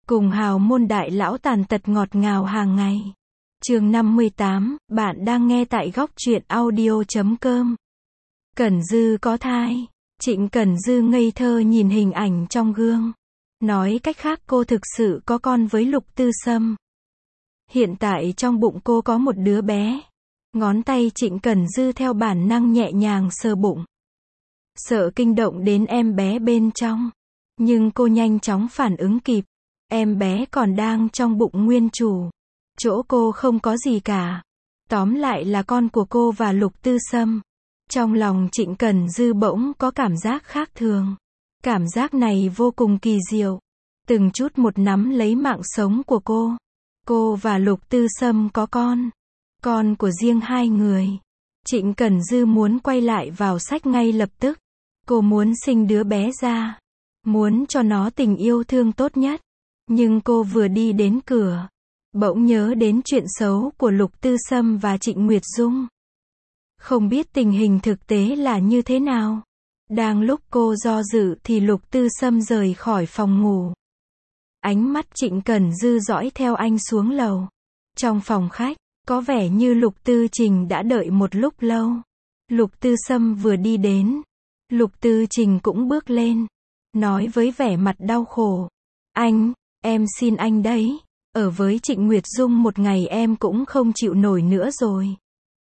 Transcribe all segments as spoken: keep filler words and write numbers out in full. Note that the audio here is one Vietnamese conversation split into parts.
Cùng hào môn đại lão tàn tật ngọt ngào hàng ngày. Chương năm mươi tám, bạn đang nghe tại góc truyện audio chấm com. Cẩn Dư có thai. Trịnh Cẩn Dư ngây thơ nhìn hình ảnh trong gương. Nói cách khác cô thực sự có con với Lục Tư Sâm. Hiện tại trong bụng cô có một đứa bé. Ngón tay Trịnh Cẩn Dư theo bản năng nhẹ nhàng sờ bụng. Sợ kinh động đến em bé bên trong. Nhưng cô nhanh chóng phản ứng kịp. Em bé còn đang trong bụng nguyên chủ. Chỗ cô không có gì cả. Tóm lại là con của cô và Lục Tư Sâm. Trong lòng Trịnh Cẩn Dư bỗng có cảm giác khác thường. Cảm giác này vô cùng kỳ diệu. Từng chút một nắm lấy mạng sống của cô. Cô và Lục Tư Sâm có con. Con của riêng hai người. Trịnh Cẩn Dư muốn quay lại vào sách ngay lập tức. Cô muốn sinh đứa bé ra. Muốn cho nó tình yêu thương tốt nhất. Nhưng cô vừa đi đến cửa. Bỗng nhớ đến chuyện xấu của Lục Tư Sâm và Trịnh Nguyệt Dung. Không biết tình hình thực tế là như thế nào. Đang lúc cô do dự thì Lục Tư Sâm rời khỏi phòng ngủ. Ánh mắt Trịnh Cẩn Dư dõi theo anh xuống lầu. Trong phòng khách, có vẻ như Lục Tư Trình đã đợi một lúc lâu. Lục Tư Sâm vừa đi đến. Lục Tư Trình cũng bước lên. Nói với vẻ mặt đau khổ. Anh, em xin anh đấy. Ở với Trịnh Nguyệt Dung một ngày em cũng không chịu nổi nữa rồi.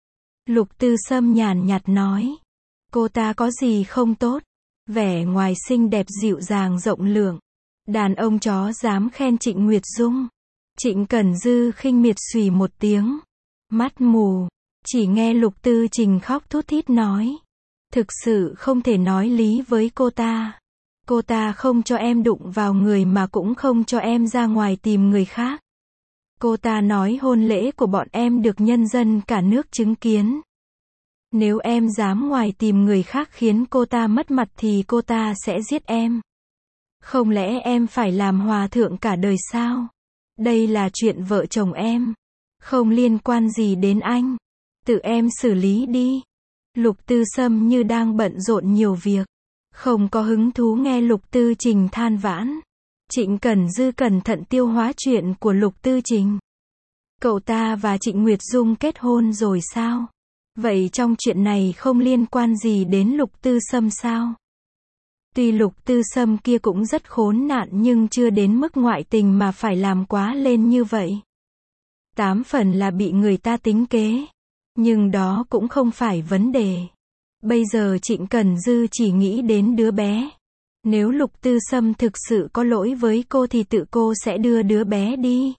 Lục Tư Sâm nhàn nhạt nói. Cô ta có gì không tốt. Vẻ ngoài xinh đẹp dịu dàng rộng lượng. Đàn ông chó dám khen Trịnh Nguyệt Dung. Trịnh Cẩn Dư khinh miệt xùy một tiếng. Mắt mù. Chỉ nghe Lục Tư Trình khóc thút thít nói. Thực sự không thể nói lý với cô ta. Cô ta không cho em đụng vào người mà cũng không cho em ra ngoài tìm người khác. Cô ta nói hôn lễ của bọn em được nhân dân cả nước chứng kiến. Nếu em dám ngoài tìm người khác khiến cô ta mất mặt thì cô ta sẽ giết em. Không lẽ em phải làm hòa thượng cả đời sao? Đây là chuyện vợ chồng em. Không liên quan gì đến anh. Tự em xử lý đi. Lục Tư Sâm như đang bận rộn nhiều việc. Không có hứng thú nghe Lục Tư Trình than vãn. Trịnh Cẩn Dư cẩn thận tiêu hóa chuyện của Lục Tư Trình. Cậu ta và Trịnh Nguyệt Dung kết hôn rồi sao? Vậy trong chuyện này không liên quan gì đến Lục Tư Sâm sao? Tuy Lục Tư Sâm kia cũng rất khốn nạn nhưng chưa đến mức ngoại tình mà phải làm quá lên như vậy. Tám phần là bị người ta tính kế. Nhưng đó cũng không phải vấn đề. Bây giờ Trịnh Cẩn Dư chỉ nghĩ đến đứa bé. Nếu Lục Tư Sâm thực sự có lỗi với cô thì tự cô sẽ đưa đứa bé đi.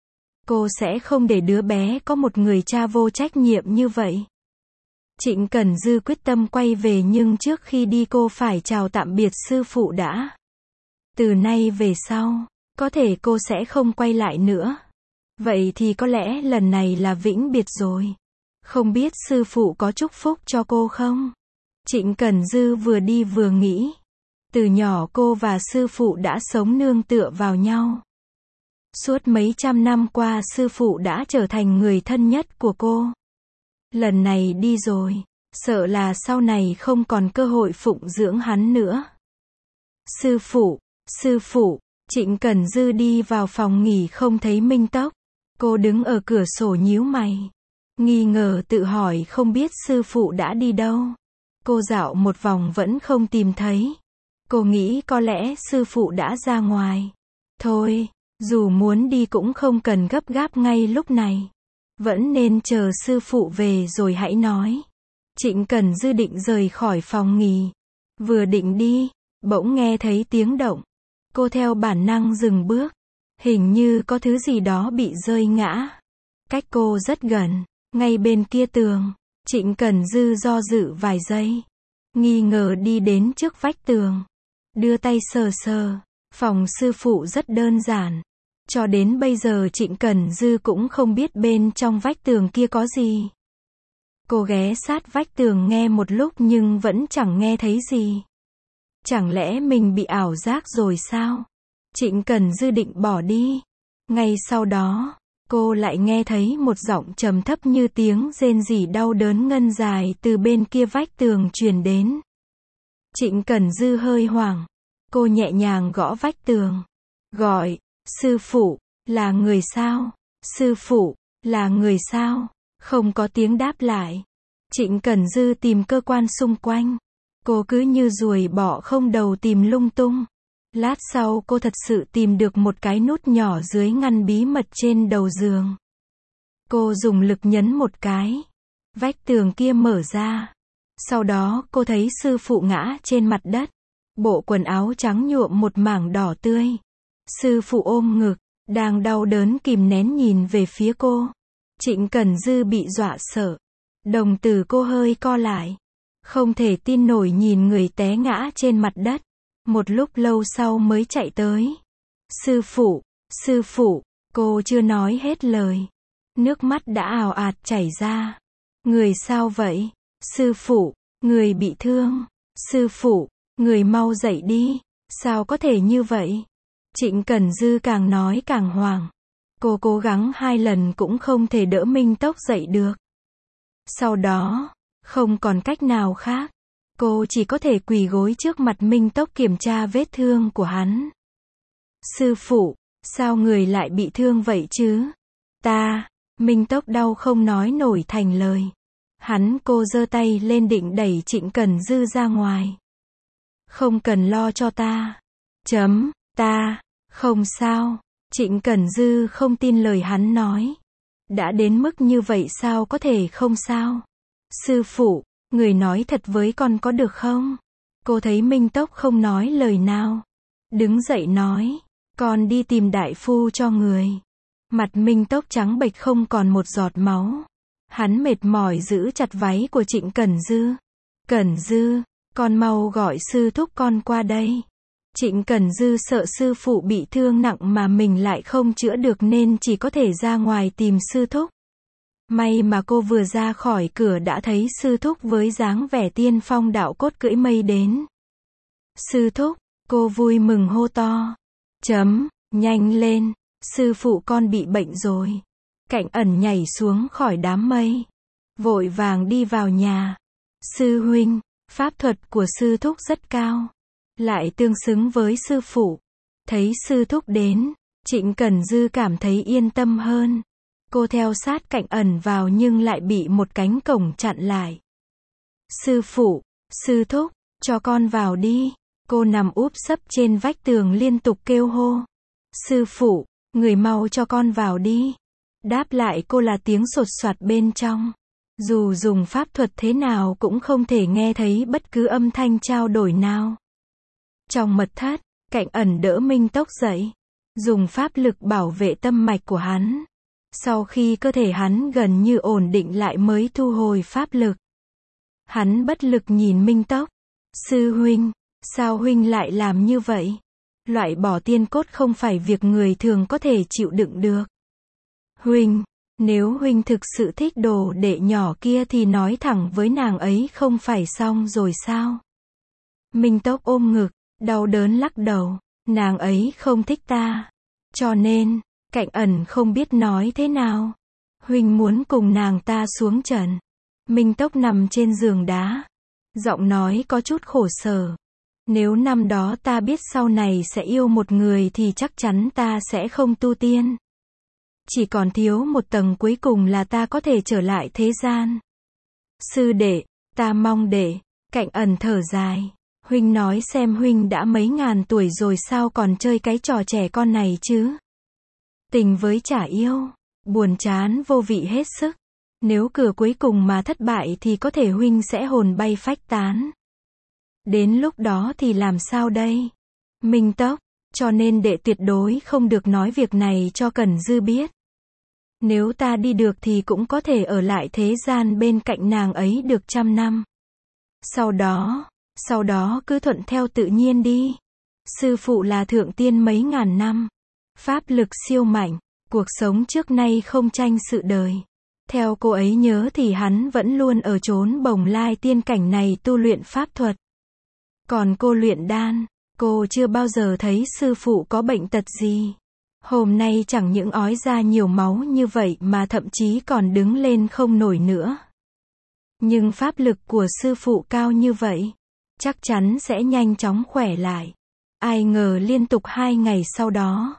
Cô sẽ không để đứa bé có một người cha vô trách nhiệm như vậy. Trịnh Cẩn Dư quyết tâm quay về nhưng trước khi đi cô phải chào tạm biệt sư phụ đã. Từ nay về sau, có thể cô sẽ không quay lại nữa. Vậy thì có lẽ lần này là vĩnh biệt rồi. Không biết sư phụ có chúc phúc cho cô không? Trịnh Cẩn Dư vừa đi vừa nghĩ. Từ nhỏ cô và sư phụ đã sống nương tựa vào nhau. Suốt mấy trăm năm qua sư phụ đã trở thành người thân nhất của cô. Lần này đi rồi, sợ là sau này không còn cơ hội phụng dưỡng hắn nữa. Sư phụ, sư phụ, Trịnh Cẩn Dư đi vào phòng nghỉ không thấy Minh Tốc. Cô đứng ở cửa sổ nhíu mày. Nghi ngờ tự hỏi không biết sư phụ đã đi đâu. Cô dạo một vòng vẫn không tìm thấy. Cô nghĩ có lẽ sư phụ đã ra ngoài. Thôi, dù muốn đi cũng không cần gấp gáp ngay lúc này. Vẫn nên chờ sư phụ về rồi hãy nói. Trịnh Cẩn Dư định rời khỏi phòng nghỉ. Vừa định đi, bỗng nghe thấy tiếng động. Cô theo bản năng dừng bước. Hình như có thứ gì đó bị rơi ngã. Cách cô rất gần, ngay bên kia tường. Trịnh Cẩn Dư do dự vài giây. Nghi ngờ đi đến trước vách tường. Đưa tay sờ sờ. Phòng sư phụ rất đơn giản. Cho đến bây giờ Trịnh Cẩn Dư cũng không biết bên trong vách tường kia có gì. Cô ghé sát vách tường nghe một lúc nhưng vẫn chẳng nghe thấy gì. Chẳng lẽ mình bị ảo giác rồi sao? Trịnh Cẩn Dư định bỏ đi. Ngay sau đó, cô lại nghe thấy một giọng trầm thấp như tiếng rên rỉ đau đớn ngân dài từ bên kia vách tường truyền đến. Trịnh Cẩn Dư hơi hoảng. Cô nhẹ nhàng gõ vách tường. Gọi, Sư phụ, là người sao? Sư phụ, là người sao? Không có tiếng đáp lại. Trịnh Cẩn Dư tìm cơ quan xung quanh. Cô cứ như ruồi bọ không đầu tìm lung tung. Lát sau cô thật sự tìm được một cái nút nhỏ dưới ngăn bí mật trên đầu giường. Cô dùng lực nhấn một cái. Vách tường kia mở ra. Sau đó cô thấy sư phụ ngã trên mặt đất. Bộ quần áo trắng nhuộm một mảng đỏ tươi. Sư phụ ôm ngực, đang đau đớn kìm nén nhìn về phía cô. Trịnh Cẩn Dư bị dọa sợ. Đồng tử cô hơi co lại. Không thể tin nổi nhìn người té ngã trên mặt đất. Một lúc lâu sau mới chạy tới. Sư phụ, sư phụ, cô chưa nói hết lời. Nước mắt đã ào ạt chảy ra. Người sao vậy? Sư phụ, người bị thương. Sư phụ, người mau dậy đi. Sao có thể như vậy? Trịnh Cẩn Dư càng nói càng hoảng. Cô cố gắng hai lần cũng không thể đỡ Minh Tốc dậy được. Sau đó, không còn cách nào khác. Cô chỉ có thể quỳ gối trước mặt Minh Tốc kiểm tra vết thương của hắn. Sư phụ, sao người lại bị thương vậy chứ? Ta, Minh Tốc đau không nói nổi thành lời. Hắn cô giơ tay lên định đẩy Trịnh Cẩn Dư ra ngoài. Không cần lo cho ta. Chấm, ta, không sao. Trịnh Cẩn Dư không tin lời hắn nói. Đã đến mức như vậy sao có thể không sao? Sư phụ, người nói thật với con có được không? Cô thấy Minh Tốc không nói lời nào. Đứng dậy nói, con đi tìm đại phu cho người. Mặt Minh Tốc trắng bệch không còn một giọt máu. Hắn mệt mỏi giữ chặt váy của Trịnh Cẩn Dư. Cẩn Dư, con mau gọi sư thúc con qua đây. Trịnh Cẩn Dư sợ sư phụ bị thương nặng mà mình lại không chữa được nên chỉ có thể ra ngoài tìm sư thúc. May mà cô vừa ra khỏi cửa đã thấy sư thúc với dáng vẻ tiên phong đạo cốt cưỡi mây đến. Sư thúc, cô vui mừng hô to. Chấm, nhanh lên, sư phụ con bị bệnh rồi. Cạnh Ẩn nhảy xuống khỏi đám mây. Vội vàng đi vào nhà. Sư huynh, pháp thuật của sư thúc rất cao. Lại tương xứng với sư phụ. Thấy sư thúc đến, Trịnh Cẩn Dư cảm thấy yên tâm hơn. Cô theo sát Cạnh Ẩn vào nhưng lại bị một cánh cổng chặn lại. Sư phụ, sư thúc, cho con vào đi. Cô nằm úp sấp trên vách tường liên tục kêu hô. Sư phụ, người mau cho con vào đi. Đáp lại cô là tiếng sột soạt bên trong. Dù dùng pháp thuật thế nào cũng không thể nghe thấy bất cứ âm thanh trao đổi nào. Trong mật thất, Cạnh Ẩn đỡ Minh Tốc dậy. Dùng pháp lực bảo vệ tâm mạch của hắn. Sau khi cơ thể hắn gần như ổn định lại mới thu hồi pháp lực. Hắn bất lực nhìn Minh Tốc. Sư huynh, sao huynh lại làm như vậy? Loại bỏ tiên cốt không phải việc người thường có thể chịu đựng được. Huynh, nếu huynh thực sự thích đồ đệ nhỏ kia thì nói thẳng với nàng ấy không phải xong rồi sao? Minh Tốc ôm ngực, đau đớn lắc đầu. Nàng ấy không thích ta. Cho nên, Cạnh Ẩn không biết nói thế nào. Huynh muốn cùng nàng ta xuống trận. Minh Tốc nằm trên giường đá. Giọng nói có chút khổ sở. Nếu năm đó ta biết sau này sẽ yêu một người thì chắc chắn ta sẽ không tu tiên. Chỉ còn thiếu một tầng cuối cùng là ta có thể trở lại thế gian. Sư đệ, ta mong đệ. Cạnh Ẩn thở dài. Huynh nói xem huynh đã mấy ngàn tuổi rồi sao còn chơi cái trò trẻ con này chứ? Tình với chả yêu. Buồn chán vô vị hết sức. Nếu cửa cuối cùng mà thất bại thì có thể huynh sẽ hồn bay phách tán. Đến lúc đó thì làm sao đây? Minh Tốc, cho nên đệ tuyệt đối không được nói việc này cho Cẩn Dư biết. Nếu ta đi được thì cũng có thể ở lại thế gian bên cạnh nàng ấy được trăm năm. Sau đó, sau đó cứ thuận theo tự nhiên đi. Sư phụ là thượng tiên mấy ngàn năm. Pháp lực siêu mạnh, cuộc sống trước nay không tranh sự đời. Theo cô ấy nhớ thì hắn vẫn luôn ở chốn Bồng Lai tiên cảnh này tu luyện pháp thuật. Còn cô luyện đan, cô chưa bao giờ thấy sư phụ có bệnh tật gì. Hôm nay chẳng những ói ra nhiều máu như vậy mà thậm chí còn đứng lên không nổi nữa. Nhưng pháp lực của sư phụ cao như vậy, chắc chắn sẽ nhanh chóng khỏe lại. Ai ngờ liên tục hai ngày sau đó,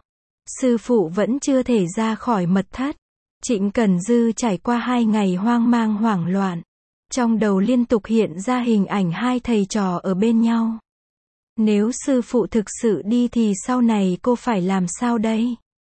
Sư phụ vẫn chưa thể ra khỏi mật thất. Trịnh Cẩn Dư trải qua hai ngày hoang mang hoảng loạn. Trong đầu liên tục hiện ra hình ảnh hai thầy trò ở bên nhau. Nếu sư phụ thực sự đi thì sau này cô phải làm sao đây?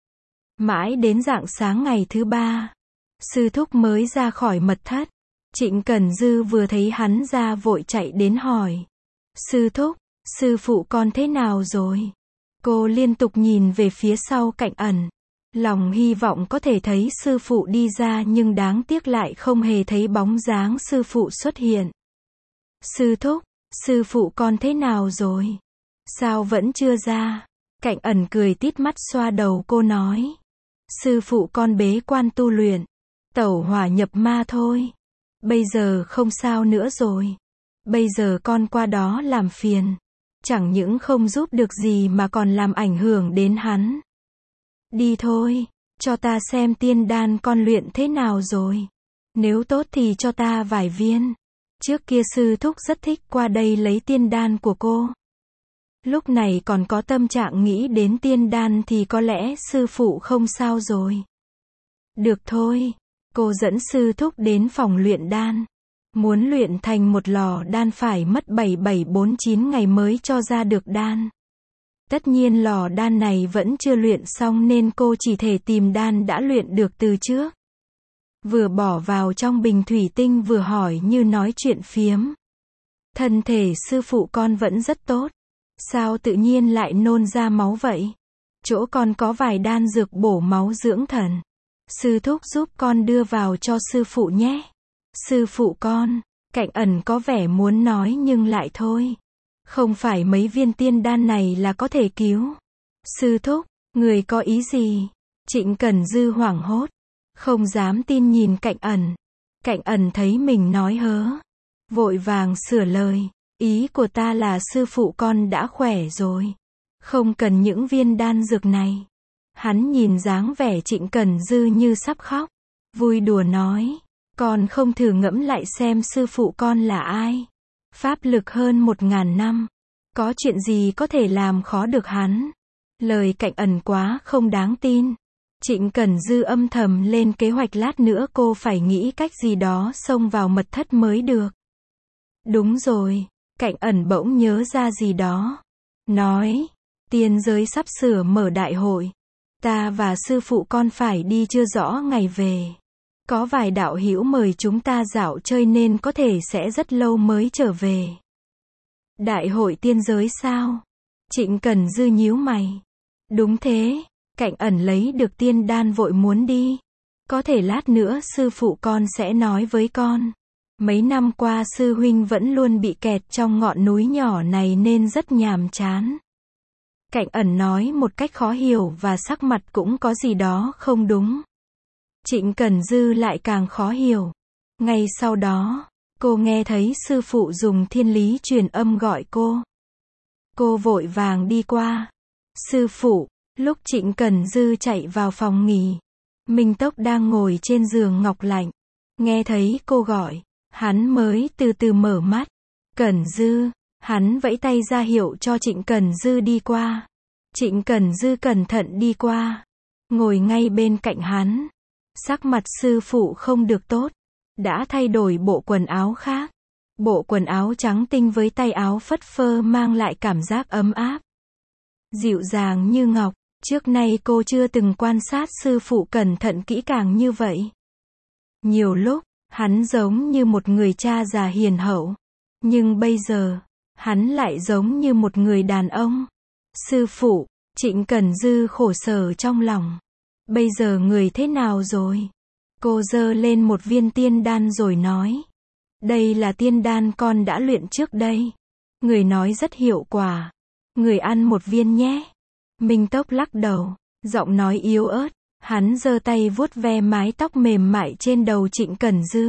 Mãi đến rạng sáng ngày thứ ba, sư thúc mới ra khỏi mật thất. Trịnh Cẩn Dư vừa thấy hắn ra vội chạy đến hỏi. Sư thúc, sư phụ con thế nào rồi? Cô liên tục nhìn về phía sau Cạnh Ẩn. Lòng hy vọng có thể thấy sư phụ đi ra nhưng đáng tiếc lại không hề thấy bóng dáng sư phụ xuất hiện. Sư thúc, sư phụ con thế nào rồi? Sao vẫn chưa ra? Cạnh Ẩn cười tít mắt xoa đầu cô nói. Sư phụ con bế quan tu luyện, tẩu hỏa nhập ma thôi. Bây giờ không sao nữa rồi. Bây giờ con qua đó làm phiền. Chẳng những không giúp được gì mà còn làm ảnh hưởng đến hắn. Đi thôi, cho ta xem tiên đan con luyện thế nào rồi. Nếu tốt thì cho ta vài viên. Trước kia sư thúc rất thích qua đây lấy tiên đan của cô. Lúc này còn có tâm trạng nghĩ đến tiên đan thì có lẽ sư phụ không sao rồi. Được thôi, cô dẫn sư thúc đến phòng luyện đan. Muốn luyện thành một lò đan phải mất bảy bảy bốn chín ngày mới cho ra được đan. Tất nhiên lò đan này vẫn chưa luyện xong nên cô chỉ thể tìm đan đã luyện được từ trước. Vừa bỏ vào trong bình thủy tinh vừa hỏi như nói chuyện phiếm. Thân thể sư phụ con vẫn rất tốt. Sao tự nhiên lại nôn ra máu vậy? Chỗ con có vài đan dược bổ máu dưỡng thần. Sư thúc giúp con đưa vào cho sư phụ nhé. Sư phụ con, Cạnh Ẩn có vẻ muốn nói nhưng lại thôi. Không phải mấy viên tiên đan này là có thể cứu. Sư thúc, người có ý gì? Trịnh Cẩn Dư hoảng hốt. Không dám tin nhìn Cạnh Ẩn. Cạnh Ẩn thấy mình nói hớ. Vội vàng sửa lời. Ý của ta là sư phụ con đã khỏe rồi. Không cần những viên đan dược này. Hắn nhìn dáng vẻ Trịnh Cẩn Dư như sắp khóc. Vui đùa nói. Con không thử ngẫm lại xem sư phụ con là ai. Pháp lực hơn một ngàn năm. Có chuyện gì có thể làm khó được hắn. Lời Cạnh Ẩn quá không đáng tin. Trịnh Cẩn Dư âm thầm lên kế hoạch lát nữa cô phải nghĩ cách gì đó xông vào mật thất mới được. Đúng rồi. Cạnh Ẩn bỗng nhớ ra gì đó. Nói. Tiên giới sắp sửa mở đại hội. Ta và sư phụ con phải đi chưa rõ ngày về. Có vài đạo hữu mời chúng ta dạo chơi nên có thể sẽ rất lâu mới trở về. Đại hội tiên giới sao? Trịnh Cẩn Dư nhíu mày. Đúng thế. Cạnh Ẩn lấy được tiên đan vội muốn đi. Có thể lát nữa sư phụ con sẽ nói với con. Mấy năm qua sư huynh vẫn luôn bị kẹt trong ngọn núi nhỏ này nên rất nhàm chán. Cạnh Ẩn nói một cách khó hiểu và sắc mặt cũng có gì đó không đúng. Trịnh Cẩn Dư lại càng khó hiểu. Ngay sau đó, cô nghe thấy sư phụ dùng thiên lý truyền âm gọi cô. Cô vội vàng đi qua. Sư phụ, lúc Trịnh Cẩn Dư chạy vào phòng nghỉ, Minh Tốc đang ngồi trên giường ngọc lạnh. Nghe thấy cô gọi, hắn mới từ từ mở mắt. Cẩn Dư, hắn vẫy tay ra hiệu cho Trịnh Cẩn Dư đi qua. Trịnh Cẩn Dư cẩn thận đi qua, ngồi ngay bên cạnh hắn. Sắc mặt sư phụ không được tốt, đã thay đổi bộ quần áo khác. Bộ quần áo trắng tinh với tay áo phất phơ mang lại cảm giác ấm áp, dịu dàng như ngọc. Trước nay cô chưa từng quan sát sư phụ cẩn thận kỹ càng như vậy. Nhiều lúc, hắn giống như một người cha già hiền hậu. Nhưng bây giờ, hắn lại giống như một người đàn ông. Sư phụ, Trịnh Cẩn Dư khổ sở trong lòng. Bây giờ người thế nào rồi? Cô giơ lên một viên tiên đan rồi nói. Đây là tiên đan con đã luyện trước đây. Người nói rất hiệu quả. Người ăn một viên nhé. Minh Tốc lắc đầu, giọng nói yếu ớt. Hắn giơ tay vuốt ve mái tóc mềm mại trên đầu Trịnh Cẩn Dư.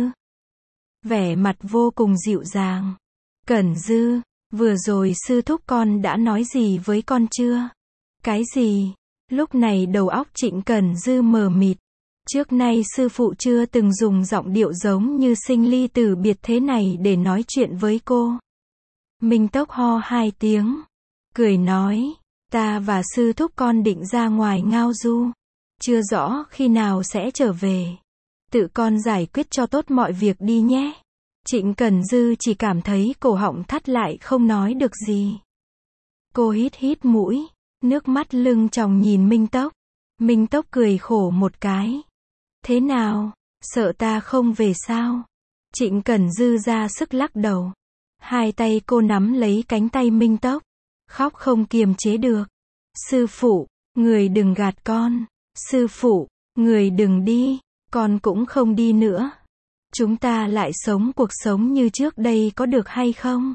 Vẻ mặt vô cùng dịu dàng. Cẩn Dư, vừa rồi sư thúc con đã nói gì với con chưa? Cái gì? Lúc này đầu óc Trịnh Cẩn Dư mờ mịt. Trước nay sư phụ chưa từng dùng giọng điệu giống như sinh ly tử biệt thế này để nói chuyện với cô. Minh Tốc ho hai tiếng, cười nói, Ta và sư thúc con định ra ngoài ngao du. Chưa rõ khi nào sẽ trở về. Tự con giải quyết cho tốt mọi việc đi nhé. Trịnh Cần Dư chỉ cảm thấy cổ họng thắt lại không nói được gì. Cô hít hít mũi, nước mắt lưng tròng nhìn Minh Tốc. Minh Tốc cười khổ một cái. Thế nào, sợ ta không về sao? Trịnh Cần Dư ra sức lắc đầu. Hai tay cô nắm lấy cánh tay Minh Tốc, khóc không kiềm chế được. Sư phụ, người đừng gạt con. Sư phụ, người đừng đi, con cũng không đi nữa. Chúng ta lại sống cuộc sống như trước đây có được hay không?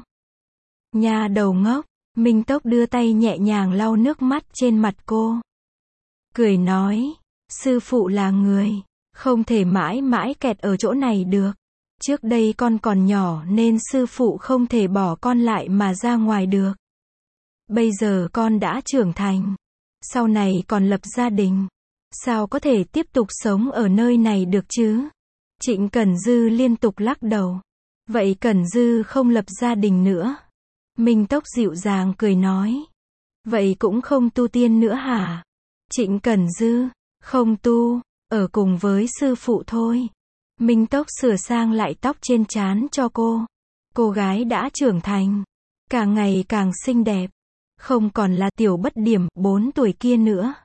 Nha đầu ngốc, Minh Tốc đưa tay nhẹ nhàng lau nước mắt trên mặt cô. Cười nói, sư phụ là người, không thể mãi mãi kẹt ở chỗ này được. Trước đây con còn nhỏ nên sư phụ không thể bỏ con lại mà ra ngoài được. Bây giờ con đã trưởng thành, sau này còn lập gia đình. Sao có thể tiếp tục sống ở nơi này được chứ? Trịnh Cần Dư liên tục lắc đầu. Vậy Cần Dư không lập gia đình nữa? Minh Tốc dịu dàng cười nói. Vậy cũng không tu tiên nữa hả? Trịnh Cần Dư, không tu, ở cùng với sư phụ thôi. Minh Tốc sửa sang lại tóc trên trán cho cô. Cô gái đã trưởng thành, càng ngày càng xinh đẹp, không còn là tiểu bất điểm bốn tuổi kia nữa.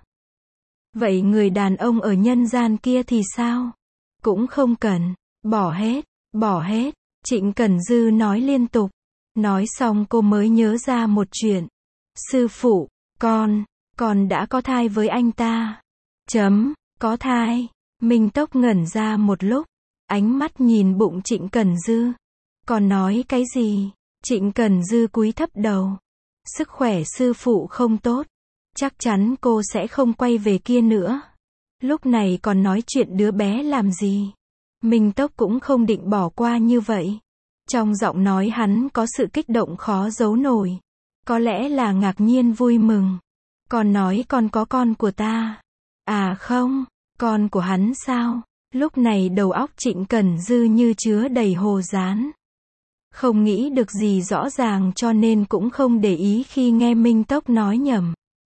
Vậy người đàn ông ở nhân gian kia thì sao? Cũng không cần, bỏ hết, bỏ hết, Trịnh Cần Dư nói liên tục. Nói xong cô mới nhớ ra một chuyện. Sư phụ, con, con đã có thai với anh ta. Chấm, có thai. Minh Tốc ngẩn ra một lúc, ánh mắt nhìn bụng Trịnh Cần Dư. Còn nói cái gì? Trịnh Cần Dư cúi thấp đầu. Sức khỏe sư phụ không tốt, chắc chắn cô sẽ không quay về kia nữa. Lúc này còn nói chuyện đứa bé làm gì? Minh Tốc cũng không định bỏ qua như vậy. Trong giọng nói hắn có sự kích động khó giấu nổi. Có lẽ là ngạc nhiên vui mừng. Con nói con có con của ta. À không, con của hắn sao? Lúc này đầu óc Trịnh Cần Dư như chứa đầy hồ dán. Không nghĩ được gì rõ ràng cho nên cũng không để ý khi nghe Minh Tốc nói nhầm.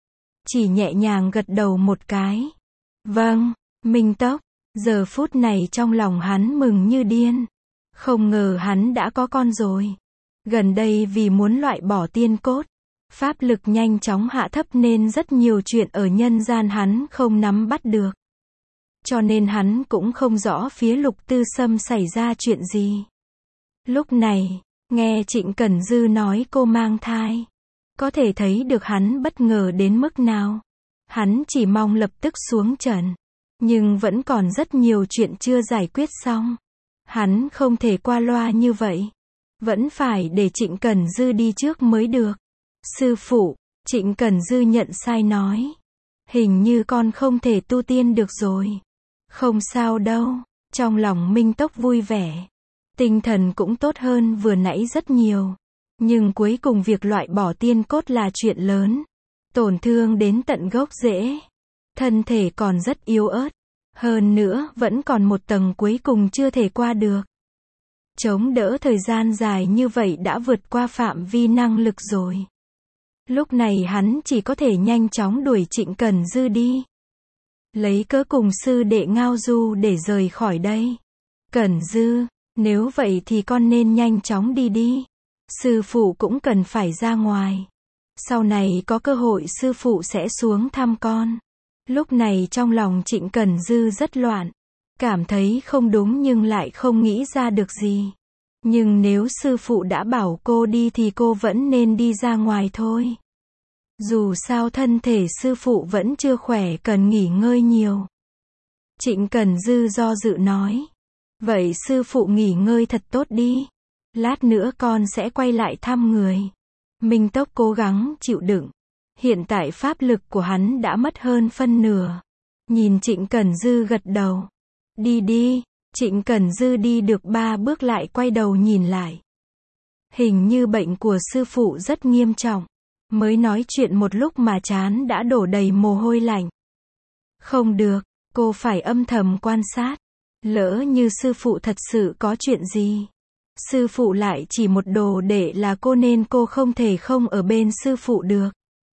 Chỉ nhẹ nhàng gật đầu một cái. Vâng, Minh Tốc. Giờ phút này trong lòng hắn mừng như điên. Không ngờ hắn đã có con rồi. Gần đây vì muốn loại bỏ tiên cốt, pháp lực nhanh chóng hạ thấp nên rất nhiều chuyện ở nhân gian hắn không nắm bắt được. Cho nên hắn cũng không rõ phía Lục Tư Sâm xảy ra chuyện gì. Lúc này, nghe Trịnh Cần Dư nói cô mang thai, có thể thấy được hắn bất ngờ đến mức nào. Hắn chỉ mong lập tức xuống trần, nhưng vẫn còn rất nhiều chuyện chưa giải quyết xong. Hắn không thể qua loa như vậy. Vẫn phải để Trịnh Cần Dư đi trước mới được. Sư phụ, Trịnh Cần Dư nhận sai nói. Hình như con không thể tu tiên được rồi. Không sao đâu. Trong lòng Minh Tốc vui vẻ. Tinh thần cũng tốt hơn vừa nãy rất nhiều. Nhưng cuối cùng việc loại bỏ tiên cốt là chuyện lớn. Tổn thương đến tận gốc rễ. Thân thể còn rất yếu ớt. Hơn nữa, vẫn còn một tầng cuối cùng chưa thể qua được. Chống đỡ thời gian dài như vậy đã vượt qua phạm vi năng lực rồi. Lúc này hắn chỉ có thể nhanh chóng đuổi Trịnh Cần Dư đi. Lấy cớ cùng sư đệ ngao du để rời khỏi đây. Cần Dư, nếu vậy thì con nên nhanh chóng đi đi. Sư phụ cũng cần phải ra ngoài. Sau này có cơ hội sư phụ sẽ xuống thăm con. Lúc này trong lòng Trịnh Cần Dư rất loạn. Cảm thấy không đúng nhưng lại không nghĩ ra được gì. Nhưng nếu sư phụ đã bảo cô đi thì cô vẫn nên đi ra ngoài thôi. Dù sao thân thể sư phụ vẫn chưa khỏe cần nghỉ ngơi nhiều. Trịnh Cần Dư do dự nói. Vậy sư phụ nghỉ ngơi thật tốt đi. Lát nữa con sẽ quay lại thăm người. Minh Tốc cố gắng chịu đựng. Hiện tại pháp lực của hắn đã mất hơn phân nửa. Nhìn Trịnh Cần Dư gật đầu. Đi đi. Trịnh Cần Dư đi được ba bước lại quay đầu nhìn lại. Hình như bệnh của sư phụ rất nghiêm trọng. Mới nói chuyện một lúc mà trán đã đổ đầy mồ hôi lạnh. Không được, cô phải âm thầm quan sát. Lỡ như sư phụ thật sự có chuyện gì. Sư phụ lại chỉ một đồ đệ là cô nên cô không thể không ở bên sư phụ được.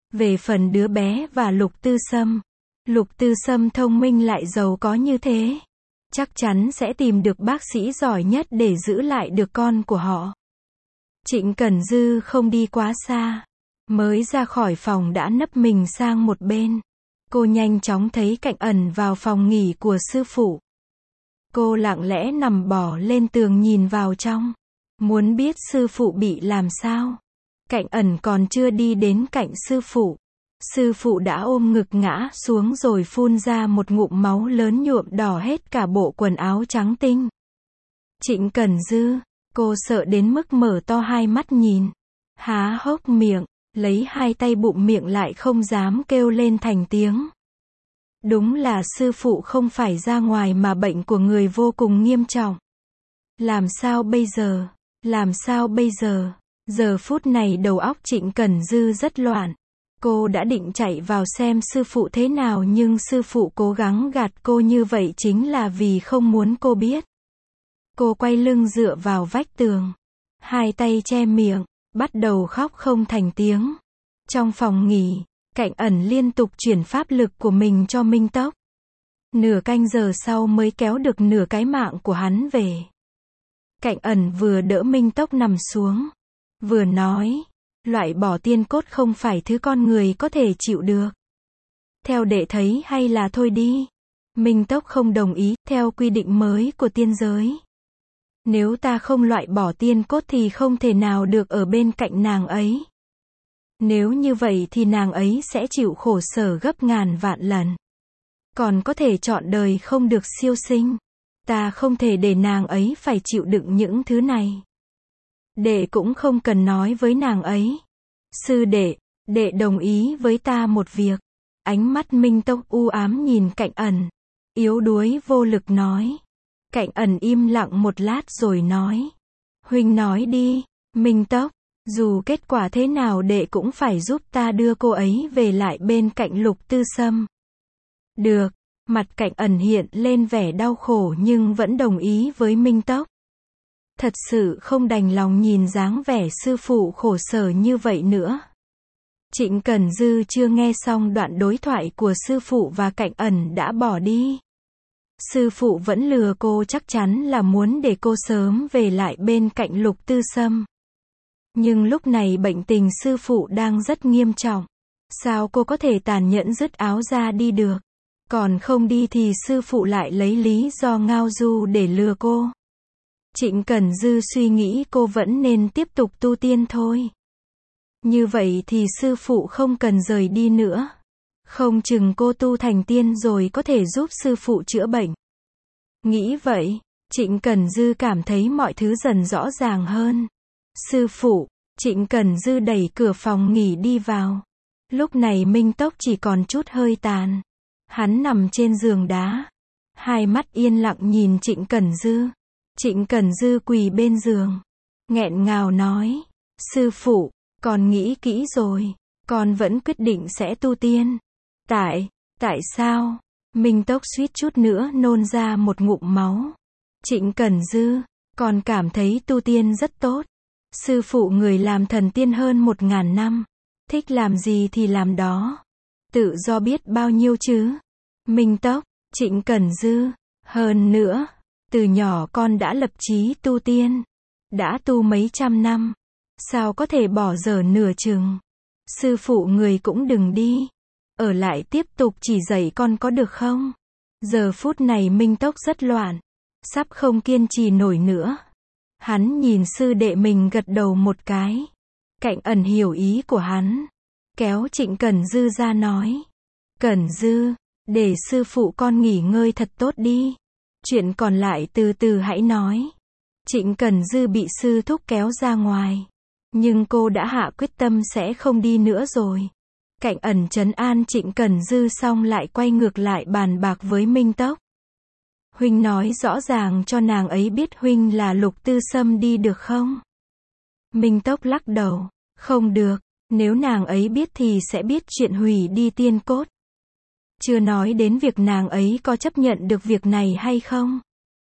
Về phần đứa bé và Lục Tư Sâm, Lục Tư Sâm thông minh lại giàu có như thế, chắc chắn sẽ tìm được bác sĩ giỏi nhất để giữ lại được con của họ. Trịnh Cẩn Dư không đi quá xa, mới ra khỏi phòng đã nấp mình sang một bên. Cô nhanh chóng thấy Cạnh Ẩn vào phòng nghỉ của sư phụ. Cô lặng lẽ nằm bò lên tường nhìn vào trong, muốn biết sư phụ bị làm sao. Cạnh Ẩn còn chưa đi đến cạnh sư phụ, sư phụ đã ôm ngực ngã xuống rồi phun ra một ngụm máu lớn nhuộm đỏ hết cả bộ quần áo trắng tinh. Trịnh Cẩn Dư, cô sợ đến mức mở to hai mắt nhìn, há hốc miệng, lấy hai tay bụm miệng lại không dám kêu lên thành tiếng. Đúng là sư phụ không phải ra ngoài mà bệnh của người vô cùng nghiêm trọng. Làm sao bây giờ? Làm sao bây giờ? Giờ phút này đầu óc Trịnh Cẩn Dư rất loạn. Cô đã định chạy vào xem sư phụ thế nào nhưng sư phụ cố gắng gạt cô như vậy chính là vì không muốn cô biết. Cô quay lưng dựa vào vách tường, hai tay che miệng, bắt đầu khóc không thành tiếng. Trong phòng nghỉ, Cạnh Ẩn liên tục chuyển pháp lực của mình cho Minh Tốc. Nửa canh giờ sau mới kéo được nửa cái mạng của hắn về. Cạnh Ẩn vừa đỡ Minh Tốc nằm xuống, vừa nói, loại bỏ tiên cốt không phải thứ con người có thể chịu được. Theo đệ thấy hay là thôi đi. Minh Tốc không đồng ý, theo quy định mới của tiên giới. Nếu ta không loại bỏ tiên cốt thì không thể nào được ở bên cạnh nàng ấy. Nếu như vậy thì nàng ấy sẽ chịu khổ sở gấp ngàn vạn lần. Còn có thể chọn đời không được siêu sinh. Ta không thể để nàng ấy phải chịu đựng những thứ này. Đệ cũng không cần nói với nàng ấy. Sư đệ, đệ đồng ý với ta một việc. Ánh mắt Minh Tốc u ám nhìn Cạnh Ẩn, yếu đuối vô lực nói. Cạnh Ẩn im lặng một lát rồi nói. Huynh nói đi, Minh Tốc, dù kết quả thế nào đệ cũng phải giúp ta đưa cô ấy về lại bên cạnh Lục Tư Sâm. Được, mặt Cạnh Ẩn hiện lên vẻ đau khổ nhưng vẫn đồng ý với Minh Tốc. Thật sự không đành lòng nhìn dáng vẻ sư phụ khổ sở như vậy nữa. Trịnh Cẩn Dư chưa nghe xong đoạn đối thoại của sư phụ và Cạnh Ẩn đã bỏ đi. Sư phụ vẫn lừa cô chắc chắn là muốn để cô sớm về lại bên cạnh Lục Tư Sâm. Nhưng lúc này bệnh tình sư phụ đang rất nghiêm trọng. Sao cô có thể tàn nhẫn dứt áo ra đi được? Còn không đi thì sư phụ lại lấy lý do ngao du để lừa cô. Trịnh Cẩn Dư suy nghĩ cô vẫn nên tiếp tục tu tiên thôi. Như vậy thì sư phụ không cần rời đi nữa. Không chừng cô tu thành tiên rồi có thể giúp sư phụ chữa bệnh. Nghĩ vậy, Trịnh Cẩn Dư cảm thấy mọi thứ dần rõ ràng hơn. Sư phụ, Trịnh Cẩn Dư đẩy cửa phòng nghỉ đi vào. Lúc này Minh Tốc chỉ còn chút hơi tàn. Hắn nằm trên giường đá, hai mắt yên lặng nhìn Trịnh Cẩn Dư. Trịnh Cẩn Dư quỳ bên giường, nghẹn ngào nói, sư phụ, con nghĩ kỹ rồi, con vẫn quyết định sẽ tu tiên. Tại, tại sao? Minh Tốc suýt chút nữa nôn ra một ngụm máu. Trịnh Cẩn Dư, con cảm thấy tu tiên rất tốt. Sư phụ người làm thần tiên hơn một ngàn năm, thích làm gì thì làm đó. Tự do biết bao nhiêu chứ. Minh Tốc, Trịnh Cẩn Dư, hơn nữa, từ nhỏ con đã lập chí tu tiên, đã tu mấy trăm năm, sao có thể bỏ dở nửa chừng. Sư phụ người cũng đừng đi, ở lại tiếp tục chỉ dạy con có được không? Giờ phút này Minh Tốc rất loạn, sắp không kiên trì nổi nữa. Hắn nhìn sư đệ mình gật đầu một cái. Cạnh Ẩn hiểu ý của hắn, kéo Trịnh Cẩn Dư ra nói. Cẩn Dư, để sư phụ con nghỉ ngơi thật tốt đi. Chuyện còn lại từ từ hãy nói. Trịnh Cẩn Dư bị sư thúc kéo ra ngoài. Nhưng cô đã hạ quyết tâm sẽ không đi nữa rồi. Cạnh Ẩn trấn an Trịnh Cẩn Dư xong lại quay ngược lại bàn bạc với Minh Tốc. Huynh nói rõ ràng cho nàng ấy biết huynh là Lục Tư Sâm đi được không? Minh Tốc lắc đầu. Không được, nếu nàng ấy biết thì sẽ biết chuyện hủy đi tiên cốt. Chưa nói đến việc nàng ấy có chấp nhận được việc này hay không.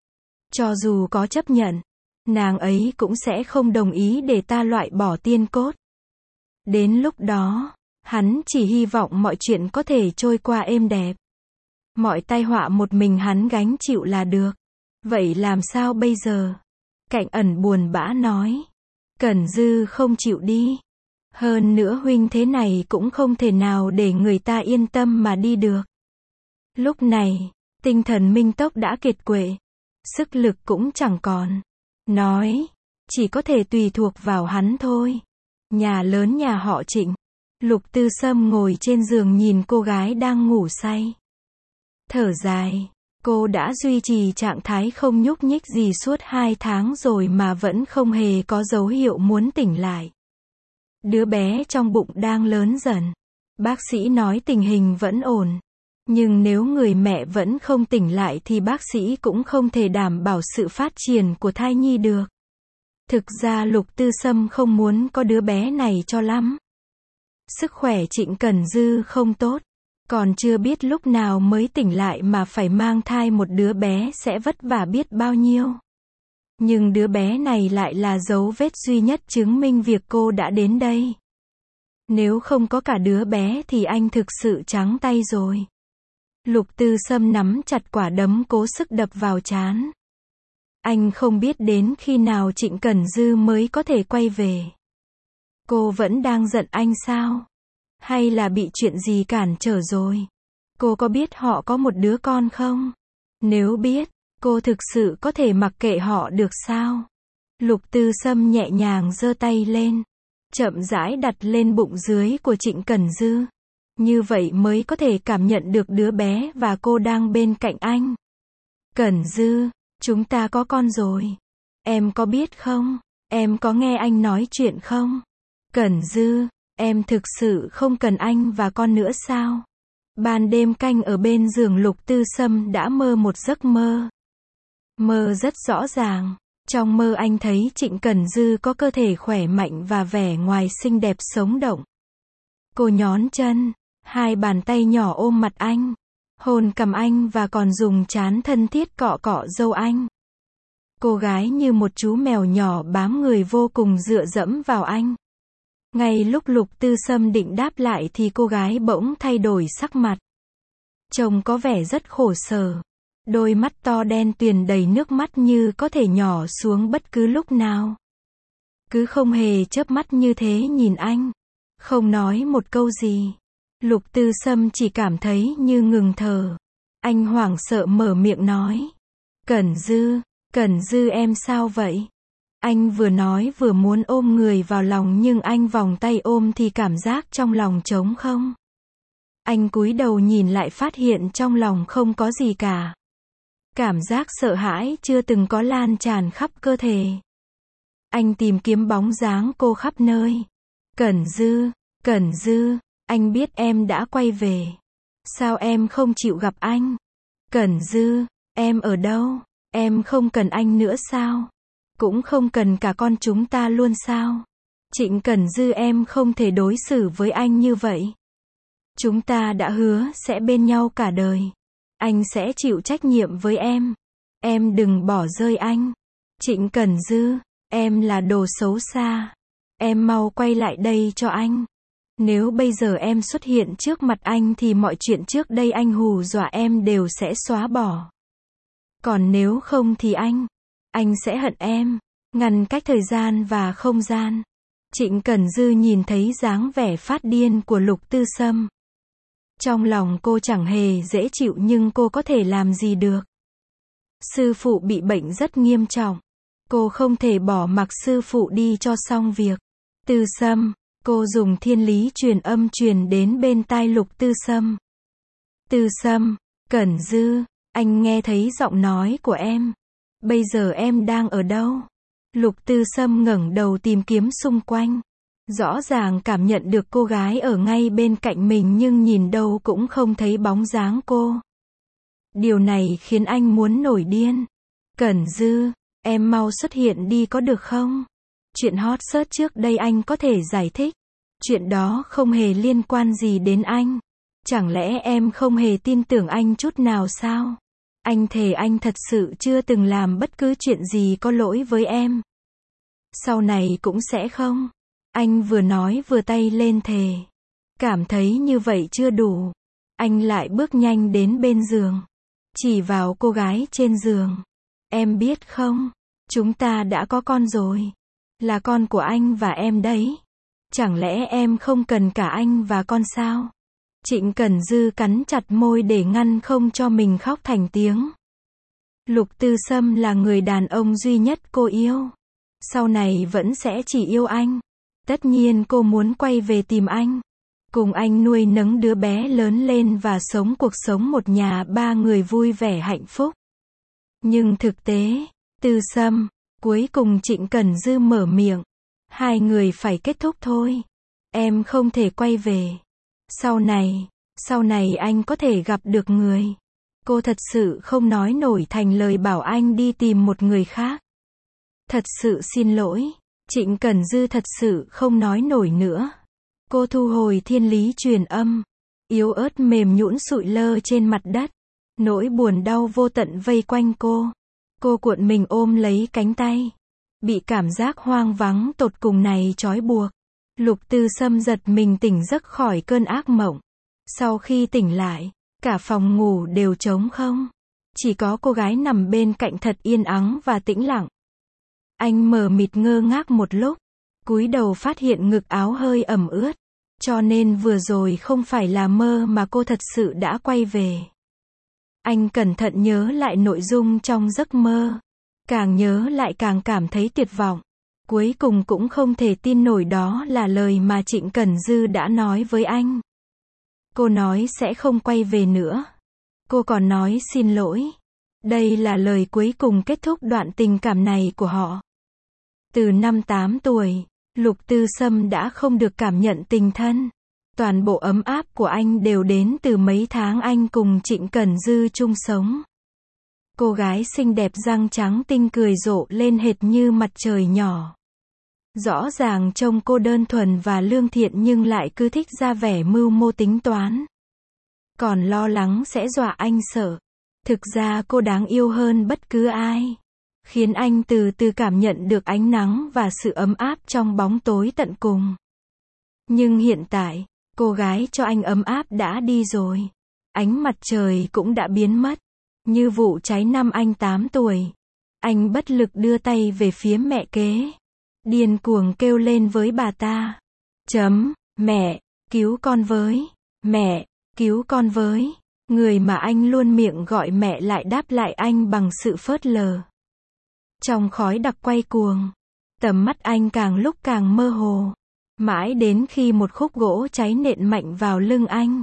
Cho dù có chấp nhận, nàng ấy cũng sẽ không đồng ý để ta loại bỏ tiên cốt. Đến lúc đó, Hắn chỉ hy vọng mọi chuyện có thể trôi qua êm đẹp. Mọi tai họa một mình hắn gánh chịu là được. Vậy làm sao bây giờ? Cạnh Ẩn buồn bã nói. Cẩn Dư không chịu đi. Hơn nữa huynh thế này cũng không thể nào để người ta yên tâm mà đi được. Lúc này, tinh thần Minh Tốc đã kiệt quệ. Sức lực cũng chẳng còn. Nói, chỉ có thể tùy thuộc vào hắn thôi. Nhà lớn nhà họ Trịnh. Lục Tư Sâm ngồi trên giường nhìn cô gái đang ngủ say. Thở dài, cô đã duy trì trạng thái không nhúc nhích gì suốt hai tháng rồi mà vẫn không hề có dấu hiệu muốn tỉnh lại. Đứa bé trong bụng đang lớn dần. Bác sĩ nói tình hình vẫn ổn. Nhưng nếu người mẹ vẫn không tỉnh lại thì bác sĩ cũng không thể đảm bảo sự phát triển của thai nhi được. Thực ra Lục Tư Sâm không muốn có đứa bé này cho lắm. Sức khỏe Trịnh Cẩn Dư không tốt. Còn chưa biết lúc nào mới tỉnh lại mà phải mang thai một đứa bé sẽ vất vả biết bao nhiêu. Nhưng đứa bé này lại là dấu vết duy nhất chứng minh việc cô đã đến đây. Nếu không có cả đứa bé thì anh thực sự trắng tay rồi. Lục Tư Sâm nắm chặt quả đấm cố sức đập vào trán. Anh không biết đến khi nào Trịnh Cẩn Dư mới có thể quay về. Cô vẫn đang giận anh sao? Hay là bị chuyện gì cản trở rồi? Cô có biết họ có một đứa con không? Nếu biết, cô thực sự có thể mặc kệ họ được sao? Lục Tư Sâm nhẹ nhàng giơ tay lên, chậm rãi đặt lên bụng dưới của Trịnh Cẩn Dư. Như vậy mới có thể cảm nhận được đứa bé và cô đang bên cạnh anh. Cẩn Dư, chúng ta có con rồi. Em có biết không? Em có nghe anh nói chuyện không? Cẩn Dư, em thực sự không cần anh và con nữa sao? Ban đêm canh ở bên giường Lục Tư Sâm đã mơ một giấc mơ. Mơ rất rõ ràng. Trong mơ anh thấy Trịnh Cẩn Dư có cơ thể khỏe mạnh và vẻ ngoài xinh đẹp sống động. Cô nhón chân, hai bàn tay nhỏ ôm mặt anh, hôn cằm anh và còn dùng trán thân thiết cọ cọ râu anh. Cô gái như một chú mèo nhỏ bám người vô cùng dựa dẫm vào anh. Ngay lúc Lục Tư Sâm định đáp lại thì cô gái bỗng thay đổi sắc mặt. Trông có vẻ rất khổ sở. Đôi mắt to đen tuyền đầy nước mắt như có thể nhỏ xuống bất cứ lúc nào. Cứ không hề chớp mắt như thế nhìn anh. Không nói một câu gì. Lục Tư Sâm chỉ cảm thấy như ngừng thở. Anh hoảng sợ mở miệng nói. Cẩn Dư, Cẩn Dư em sao vậy? Anh vừa nói vừa muốn ôm người vào lòng nhưng anh vòng tay ôm thì cảm giác trong lòng trống không. Anh cúi đầu nhìn lại phát hiện trong lòng không có gì cả. Cảm giác sợ hãi chưa từng có lan tràn khắp cơ thể. Anh tìm kiếm bóng dáng cô khắp nơi. Cẩn Dư, Cẩn Dư, anh biết em đã quay về. Sao em không chịu gặp anh? Cẩn Dư, em ở đâu? Em không cần anh nữa sao? Cũng không cần cả con chúng ta luôn sao? Trịnh Cẩn Dư em không thể đối xử với anh như vậy. Chúng ta đã hứa sẽ bên nhau cả đời. Anh sẽ chịu trách nhiệm với em. Em đừng bỏ rơi anh. Trịnh Cẩn Dư, em là đồ xấu xa. Em mau quay lại đây cho anh. Nếu bây giờ em xuất hiện trước mặt anh thì mọi chuyện trước đây anh hù dọa em đều sẽ xóa bỏ. Còn nếu không thì anh, anh sẽ hận em, ngăn cách thời gian và không gian. Trịnh Cẩn Dư nhìn thấy dáng vẻ phát điên của Lục Tư Sâm. Trong lòng cô chẳng hề dễ chịu nhưng cô có thể làm gì được. Sư phụ bị bệnh rất nghiêm trọng. Cô không thể bỏ mặc sư phụ đi cho xong việc. Tư Sâm, cô dùng thiên lý truyền âm truyền đến bên tai Lục Tư Sâm. Tư Sâm, Cẩn Dư, anh nghe thấy giọng nói của em. Bây giờ em đang ở đâu? Lục Tư Sâm ngẩng đầu tìm kiếm xung quanh. Rõ ràng cảm nhận được cô gái ở ngay bên cạnh mình nhưng nhìn đâu cũng không thấy bóng dáng cô. Điều này khiến anh muốn nổi điên. Cẩn Dư, em mau xuất hiện đi có được không? Chuyện hot search trước đây anh có thể giải thích. Chuyện đó không hề liên quan gì đến anh. Chẳng lẽ em không hề tin tưởng anh chút nào sao? Anh thề anh thật sự chưa từng làm bất cứ chuyện gì có lỗi với em. Sau này cũng sẽ không. Anh vừa nói vừa tay lên thề. Cảm thấy như vậy chưa đủ. Anh lại bước nhanh đến bên giường. Chỉ vào cô gái trên giường. Em biết không? Chúng ta đã có con rồi. Là con của anh và em đấy. Chẳng lẽ em không cần cả anh và con sao? Trịnh Cẩn Dư cắn chặt môi để ngăn không cho mình khóc thành tiếng. Lục Tư Sâm là người đàn ông duy nhất cô yêu. Sau này vẫn sẽ chỉ yêu anh. Tất nhiên cô muốn quay về tìm anh. Cùng anh nuôi nấng đứa bé lớn lên và sống cuộc sống một nhà ba người vui vẻ hạnh phúc. Nhưng thực tế, Tư Sâm, cuối cùng Trịnh Cẩn Dư mở miệng. Hai người phải kết thúc thôi. Em không thể quay về. Sau này, sau này anh có thể gặp được người. Cô thật sự không nói nổi thành lời bảo anh đi tìm một người khác. Thật sự xin lỗi. Trịnh Cẩn Dư thật sự không nói nổi nữa. Cô thu hồi thiên lý truyền âm. Yếu ớt mềm nhũn sụi lơ trên mặt đất. Nỗi buồn đau vô tận vây quanh cô. Cô cuộn mình ôm lấy cánh tay. Bị cảm giác hoang vắng tột cùng này trói buộc. Lục Tư Sâm giật mình tỉnh giấc khỏi cơn ác mộng. Sau khi tỉnh lại, cả phòng ngủ đều trống không. Chỉ có cô gái nằm bên cạnh thật yên ắng và tĩnh lặng. Anh mờ mịt ngơ ngác một lúc. Cúi đầu phát hiện ngực áo hơi ẩm ướt. Cho nên vừa rồi không phải là mơ mà cô thật sự đã quay về. Anh cẩn thận nhớ lại nội dung trong giấc mơ. Càng nhớ lại càng cảm thấy tuyệt vọng. Cuối cùng cũng không thể tin nổi đó là lời mà Trịnh Cẩn Dư đã nói với anh. Cô nói sẽ không quay về nữa. Cô còn nói xin lỗi. Đây là lời cuối cùng kết thúc đoạn tình cảm này của họ. Từ năm tám tuổi, Lục Tư Sâm đã không được cảm nhận tình thân. Toàn bộ ấm áp của anh đều đến từ mấy tháng anh cùng Trịnh Cẩn Dư chung sống. Cô gái xinh đẹp răng trắng tinh cười rộ lên hệt như mặt trời nhỏ. Rõ ràng trông cô đơn thuần và lương thiện nhưng lại cứ thích ra vẻ mưu mô tính toán. Còn lo lắng sẽ dọa anh sợ. Thực ra cô đáng yêu hơn bất cứ ai. Khiến anh từ từ cảm nhận được ánh nắng và sự ấm áp trong bóng tối tận cùng. Nhưng hiện tại, cô gái cho anh ấm áp đã đi rồi. Ánh mặt trời cũng đã biến mất. Như vụ cháy năm anh tám tuổi. Anh bất lực đưa tay về phía mẹ kế. Điên cuồng kêu lên với bà ta. Chấm, mẹ, cứu con với. Mẹ, cứu con với. Người mà anh luôn miệng gọi mẹ lại đáp lại anh bằng sự phớt lờ. Trong khói đặc quay cuồng. Tầm mắt anh càng lúc càng mơ hồ. Mãi đến khi một khúc gỗ cháy nện mạnh vào lưng anh.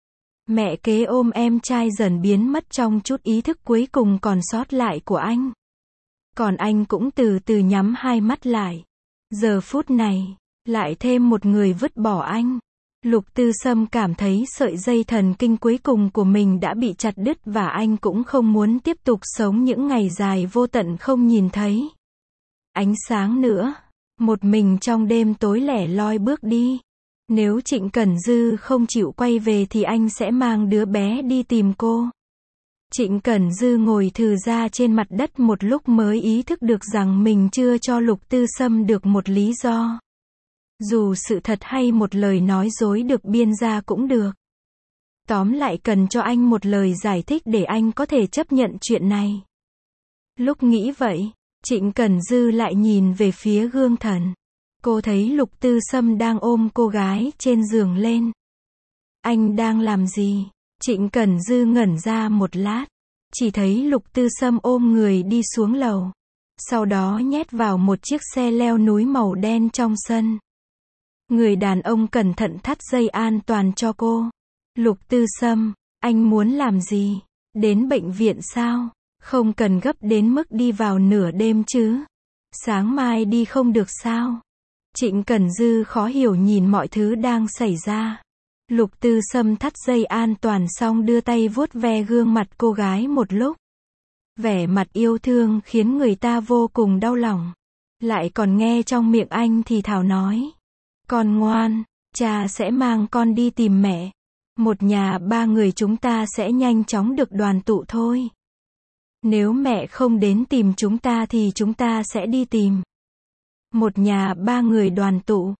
Mẹ kế ôm em trai dần biến mất trong chút ý thức cuối cùng còn sót lại của anh. Còn anh cũng từ từ nhắm hai mắt lại. Giờ phút này, lại thêm một người vứt bỏ anh. Lục Tư Sâm cảm thấy sợi dây thần kinh cuối cùng của mình đã bị chặt đứt và anh cũng không muốn tiếp tục sống những ngày dài vô tận không nhìn thấy ánh sáng nữa. Một mình trong đêm tối lẻ loi bước đi. Nếu Trịnh Cẩn Dư không chịu quay về thì anh sẽ mang đứa bé đi tìm cô. Trịnh Cẩn Dư ngồi thừ ra trên mặt đất một lúc mới ý thức được rằng mình chưa cho Lục Tư Sâm được một lý do. Dù sự thật hay một lời nói dối được biên ra cũng được. Tóm lại cần cho anh một lời giải thích để anh có thể chấp nhận chuyện này. Lúc nghĩ vậy, Trịnh Cẩn Dư lại nhìn về phía gương thần. Cô thấy Lục Tư Sâm đang ôm cô gái trên giường lên. Anh đang làm gì? Trịnh Cẩn Dư ngẩn ra một lát. Chỉ thấy Lục Tư Sâm ôm người đi xuống lầu. Sau đó nhét vào một chiếc xe leo núi màu đen trong sân. Người đàn ông cẩn thận thắt dây an toàn cho cô. Lục Tư Sâm, anh muốn làm gì? Đến bệnh viện sao? Không cần gấp đến mức đi vào nửa đêm chứ. Sáng mai đi không được sao? Trịnh Cẩn Dư khó hiểu nhìn mọi thứ đang xảy ra. Lục Tư Sâm thắt dây an toàn xong đưa tay vuốt ve gương mặt cô gái một lúc. Vẻ mặt yêu thương khiến người ta vô cùng đau lòng. Lại còn nghe trong miệng anh thì thào nói. Con ngoan, cha sẽ mang con đi tìm mẹ. Một nhà ba người chúng ta sẽ nhanh chóng được đoàn tụ thôi. Nếu mẹ không đến tìm chúng ta thì chúng ta sẽ đi tìm. Một nhà ba người đoàn tụ.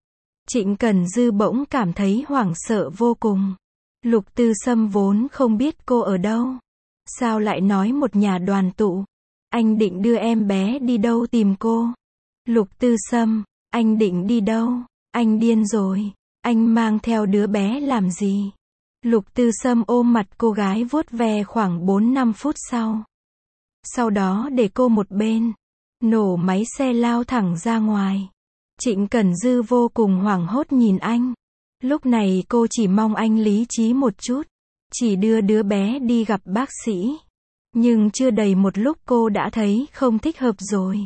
Trịnh Cần Dư bỗng cảm thấy hoảng sợ vô cùng. Lục Tư Sâm vốn không biết cô ở đâu. Sao lại nói một nhà đoàn tụ? Anh định đưa em bé đi đâu tìm cô? Lục Tư Sâm, anh định đi đâu? Anh điên rồi. Anh mang theo đứa bé làm gì? Lục Tư Sâm ôm mặt cô gái vuốt ve khoảng bốn năm phút sau. Sau đó để cô một bên. Nổ máy xe lao thẳng ra ngoài. Trịnh Cần Dư vô cùng hoảng hốt nhìn anh. Lúc này cô chỉ mong anh lý trí một chút. Chỉ đưa đứa bé đi gặp bác sĩ. Nhưng chưa đầy một lúc cô đã thấy không thích hợp rồi.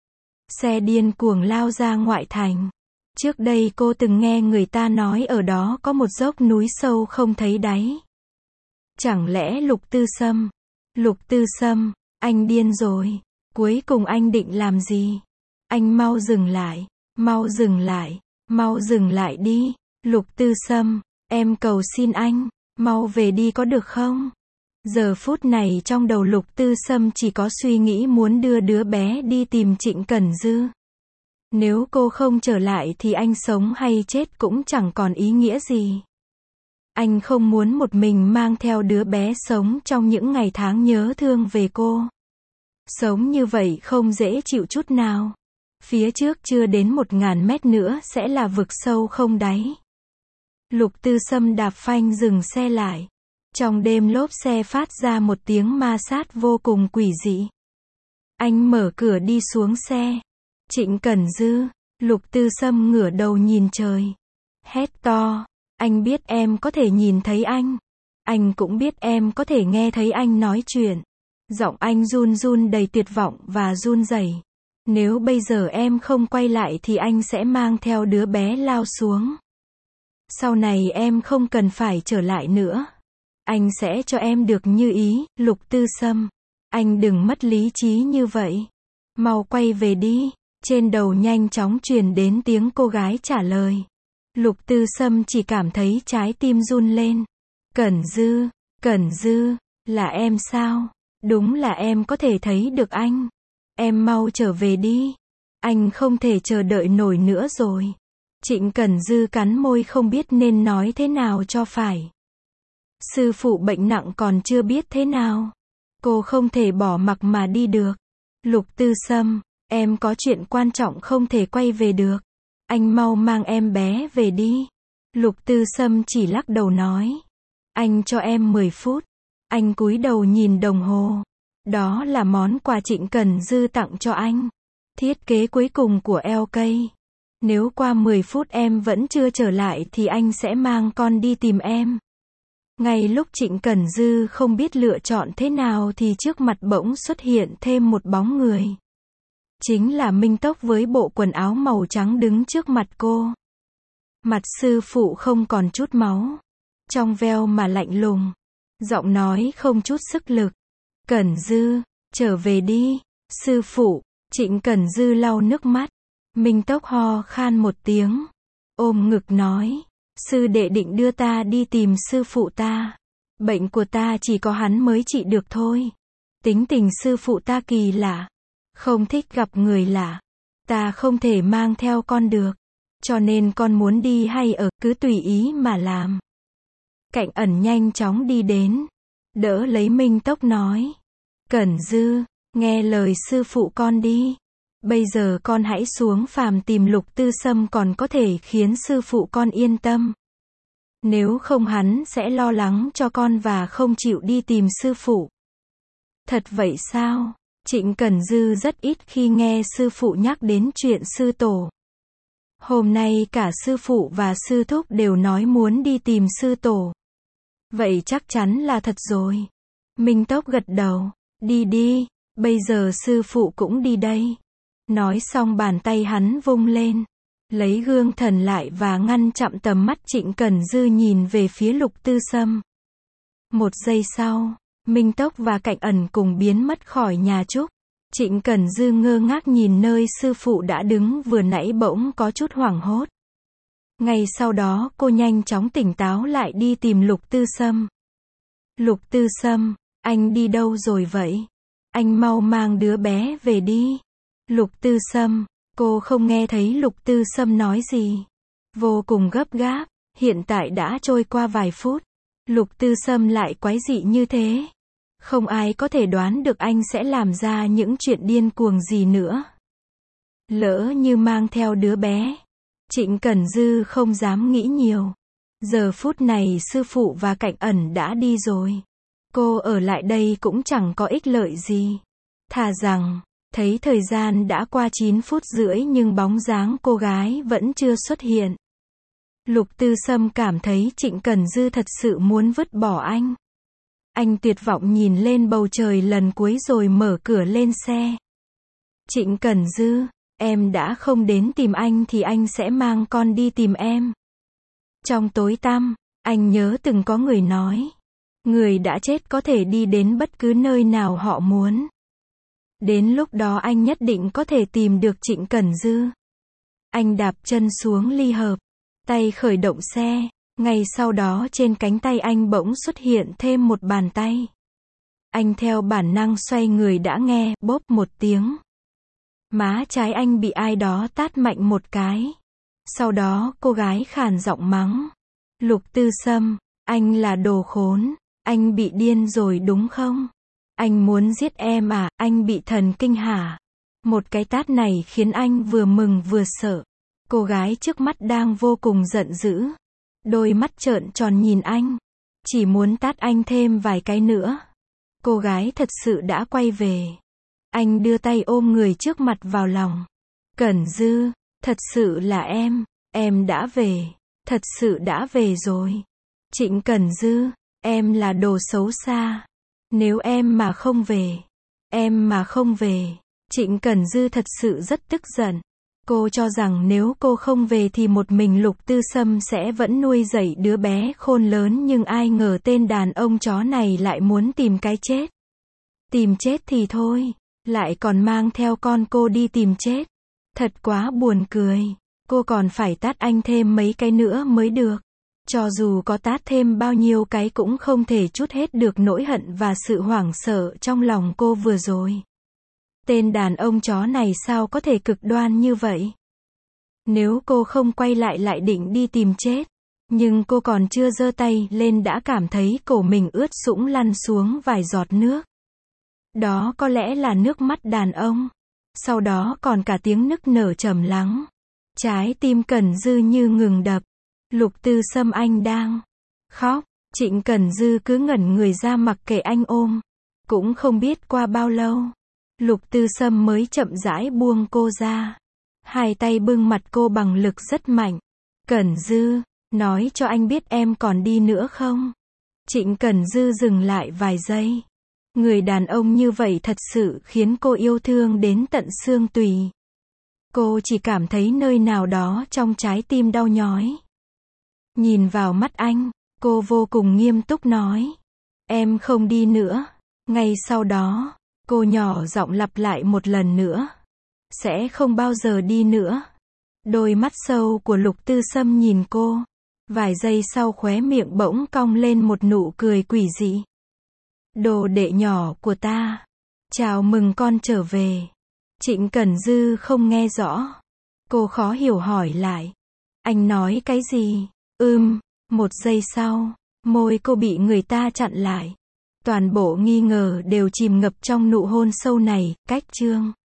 Xe điên cuồng lao ra ngoại thành. Trước đây cô từng nghe người ta nói ở đó có một dốc núi sâu không thấy đáy. Chẳng lẽ Lục Tư Sâm? Lục Tư Sâm, anh điên rồi. Cuối cùng anh định làm gì? Anh mau dừng lại, mau dừng lại, mau dừng lại đi. Lục Tư Sâm, em cầu xin anh, mau về đi có được không? Giờ phút này trong đầu Lục Tư Sâm chỉ có suy nghĩ muốn đưa đứa bé đi tìm Trịnh Cần Dư. Nếu cô không trở lại thì anh sống hay chết cũng chẳng còn ý nghĩa gì. Anh không muốn một mình mang theo đứa bé sống trong những ngày tháng nhớ thương về cô. Sống như vậy không dễ chịu chút nào. Phía trước chưa đến một ngàn mét nữa sẽ là vực sâu không đáy. Lục Tư Sâm đạp phanh dừng xe lại. Trong đêm lốp xe phát ra một tiếng ma sát vô cùng quỷ dị. Anh mở cửa đi xuống xe. Trịnh Cần Dư, Lục Tư Sâm ngửa đầu nhìn trời. Hét to, anh biết em có thể nhìn thấy anh. Anh cũng biết em có thể nghe thấy anh nói chuyện. Giọng anh run run đầy tuyệt vọng và run rẩy. Nếu bây giờ em không quay lại thì anh sẽ mang theo đứa bé lao xuống. Sau này em không cần phải trở lại nữa. Anh sẽ cho em được như ý. Lục Tư Sâm, anh đừng mất lý trí như vậy. Mau quay về đi. Trên đầu nhanh chóng truyền đến tiếng cô gái trả lời. Lục Tư Sâm chỉ cảm thấy trái tim run lên. Cẩn Dư, Cẩn Dư, là em sao? Đúng là em có thể thấy được anh. Em mau trở về đi. Anh không thể chờ đợi nổi nữa rồi. Trịnh Cần Dư cắn môi không biết nên nói thế nào cho phải. Sư phụ bệnh nặng còn chưa biết thế nào. Cô không thể bỏ mặc mà đi được. Lục Tư Sâm, em có chuyện quan trọng không thể quay về được. Anh mau mang em bé về đi. Lục Tư Sâm chỉ lắc đầu nói. Anh cho em mười phút. Anh cúi đầu nhìn đồng hồ. Đó là món quà Trịnh Cần Dư tặng cho anh. Thiết kế cuối cùng của lờ ca. Nếu qua mười phút em vẫn chưa trở lại thì anh sẽ mang con đi tìm em. Ngay lúc Trịnh Cần Dư không biết lựa chọn thế nào thì trước mặt bỗng xuất hiện thêm một bóng người. Chính là Minh Tốc với bộ quần áo màu trắng đứng trước mặt cô. Mặt sư phụ không còn chút máu. Trong veo mà lạnh lùng. Giọng nói không chút sức lực. Cần Dư, trở về đi. Sư phụ, Trịnh Cần Dư lau nước mắt. Minh Tốc ho khan một tiếng. Ôm ngực nói. Sư đệ định đưa ta đi tìm sư phụ ta. Bệnh của ta chỉ có hắn mới trị được thôi. Tính tình sư phụ ta kỳ lạ. Không thích gặp người lạ. Ta không thể mang theo con được. Cho nên con muốn đi hay ở, cứ tùy ý mà làm. Cạnh Ẩn nhanh chóng đi đến. Đỡ lấy Minh Tốc nói. Cẩn Dư, nghe lời sư phụ con đi. Bây giờ con hãy xuống phàm tìm Lục Tư Sâm còn có thể khiến sư phụ con yên tâm. Nếu không hắn sẽ lo lắng cho con và không chịu đi tìm sư phụ. Thật vậy sao? Trịnh Cần Dư rất ít khi nghe sư phụ nhắc đến chuyện sư tổ. Hôm nay cả sư phụ và sư thúc đều nói muốn đi tìm sư tổ. Vậy chắc chắn là thật rồi. Minh Tốc gật đầu. Đi đi, bây giờ sư phụ cũng đi đây. Nói xong bàn tay hắn vung lên. Lấy gương thần lại và ngăn chặn tầm mắt Trịnh Cần Dư nhìn về phía Lục Tư Sâm. Một giây sau, Minh Tốc và Cạnh Ẩn cùng biến mất khỏi nhà Trúc. Trịnh Cần Dư ngơ ngác nhìn nơi sư phụ đã đứng vừa nãy bỗng có chút hoảng hốt. Ngay sau đó cô nhanh chóng tỉnh táo lại đi tìm Lục Tư Sâm. Lục Tư Sâm, anh đi đâu rồi vậy? Anh mau mang đứa bé về đi. Lục Tư Sâm, cô không nghe thấy Lục Tư Sâm nói gì. Vô cùng gấp gáp, hiện tại đã trôi qua vài phút. Lục Tư Sâm lại quái dị như thế. Không ai có thể đoán được anh sẽ làm ra những chuyện điên cuồng gì nữa. Lỡ như mang theo đứa bé. Trịnh Cẩn Dư không dám nghĩ nhiều. Giờ phút này sư phụ và Cảnh Ẩn đã đi rồi. Cô ở lại đây cũng chẳng có ích lợi gì. Thà rằng, thấy thời gian đã qua chín phút rưỡi nhưng bóng dáng cô gái vẫn chưa xuất hiện. Lục Tư Sâm cảm thấy Trịnh Cẩn Dư thật sự muốn vứt bỏ anh. Anh tuyệt vọng nhìn lên bầu trời lần cuối rồi mở cửa lên xe. Trịnh Cẩn Dư, em đã không đến tìm anh thì anh sẽ mang con đi tìm em. Trong tối tăm, anh nhớ từng có người nói. Người đã chết có thể đi đến bất cứ nơi nào họ muốn. Đến lúc đó anh nhất định có thể tìm được Trịnh Cẩn Dư. Anh đạp chân xuống ly hợp. Tay khởi động xe. Ngay sau đó trên cánh tay anh bỗng xuất hiện thêm một bàn tay. Anh theo bản năng xoay người đã nghe bốp một tiếng. Má trái anh bị ai đó tát mạnh một cái. Sau đó cô gái khàn giọng mắng. Lục Tư Sâm, anh là đồ khốn. Anh bị điên rồi đúng không? Anh muốn giết em à? Anh bị thần kinh hả? Một cái tát này khiến anh vừa mừng vừa sợ. Cô gái trước mắt đang vô cùng giận dữ. Đôi mắt trợn tròn nhìn anh. Chỉ muốn tát anh thêm vài cái nữa. Cô gái thật sự đã quay về. Anh đưa tay ôm người trước mặt vào lòng. Cẩn Dư, thật sự là em. Em đã về. Thật sự đã về rồi. Trịnh Cẩn Dư, em là đồ xấu xa. Nếu em mà không về. Em mà không về. Trịnh Cẩn Dư thật sự rất tức giận. Cô cho rằng nếu cô không về thì một mình Lục Tư Sâm sẽ vẫn nuôi dạy đứa bé khôn lớn, nhưng ai ngờ tên đàn ông chó này lại muốn tìm cái chết. Tìm chết thì thôi, lại còn mang theo con cô đi tìm chết. Thật quá buồn cười. Cô còn phải tát anh thêm mấy cái nữa mới được. Cho dù có tát thêm bao nhiêu cái cũng không thể trút hết được nỗi hận và sự hoảng sợ trong lòng cô vừa rồi. Tên đàn ông chó này sao có thể cực đoan như vậy? Nếu cô không quay lại lại định đi tìm chết. Nhưng cô còn chưa giơ tay lên đã cảm thấy cổ mình ướt sũng lăn xuống vài giọt nước. Đó có lẽ là nước mắt đàn ông. Sau đó còn cả tiếng nức nở trầm lắng. Trái tim Cẩn Dư như ngừng đập. Lục Tư Sâm, anh đang khóc. Trịnh Cẩn Dư cứ ngẩn người ra mặc kệ anh ôm. Cũng không biết qua bao lâu. Lục Tư Sâm mới chậm rãi buông cô ra. Hai tay bưng mặt cô bằng lực rất mạnh. Cẩn Dư, nói cho anh biết em còn đi nữa không? Trịnh Cẩn Dư dừng lại vài giây. Người đàn ông như vậy thật sự khiến cô yêu thương đến tận xương tùy. Cô chỉ cảm thấy nơi nào đó trong trái tim đau nhói. Nhìn vào mắt anh, cô vô cùng nghiêm túc nói. Em không đi nữa. Ngay sau đó, cô nhỏ giọng lặp lại một lần nữa. Sẽ không bao giờ đi nữa. Đôi mắt sâu của Lục Tư Sâm nhìn cô. Vài giây sau khóe miệng bỗng cong lên một nụ cười quỷ dị. Đồ đệ nhỏ của ta. Chào mừng con trở về. Trịnh Cẩn Dư không nghe rõ. Cô khó hiểu hỏi lại. Anh nói cái gì? Ừm, một giây sau, môi cô bị người ta chặn lại. Toàn bộ nghi ngờ đều chìm ngập trong nụ hôn sâu này. Cách chương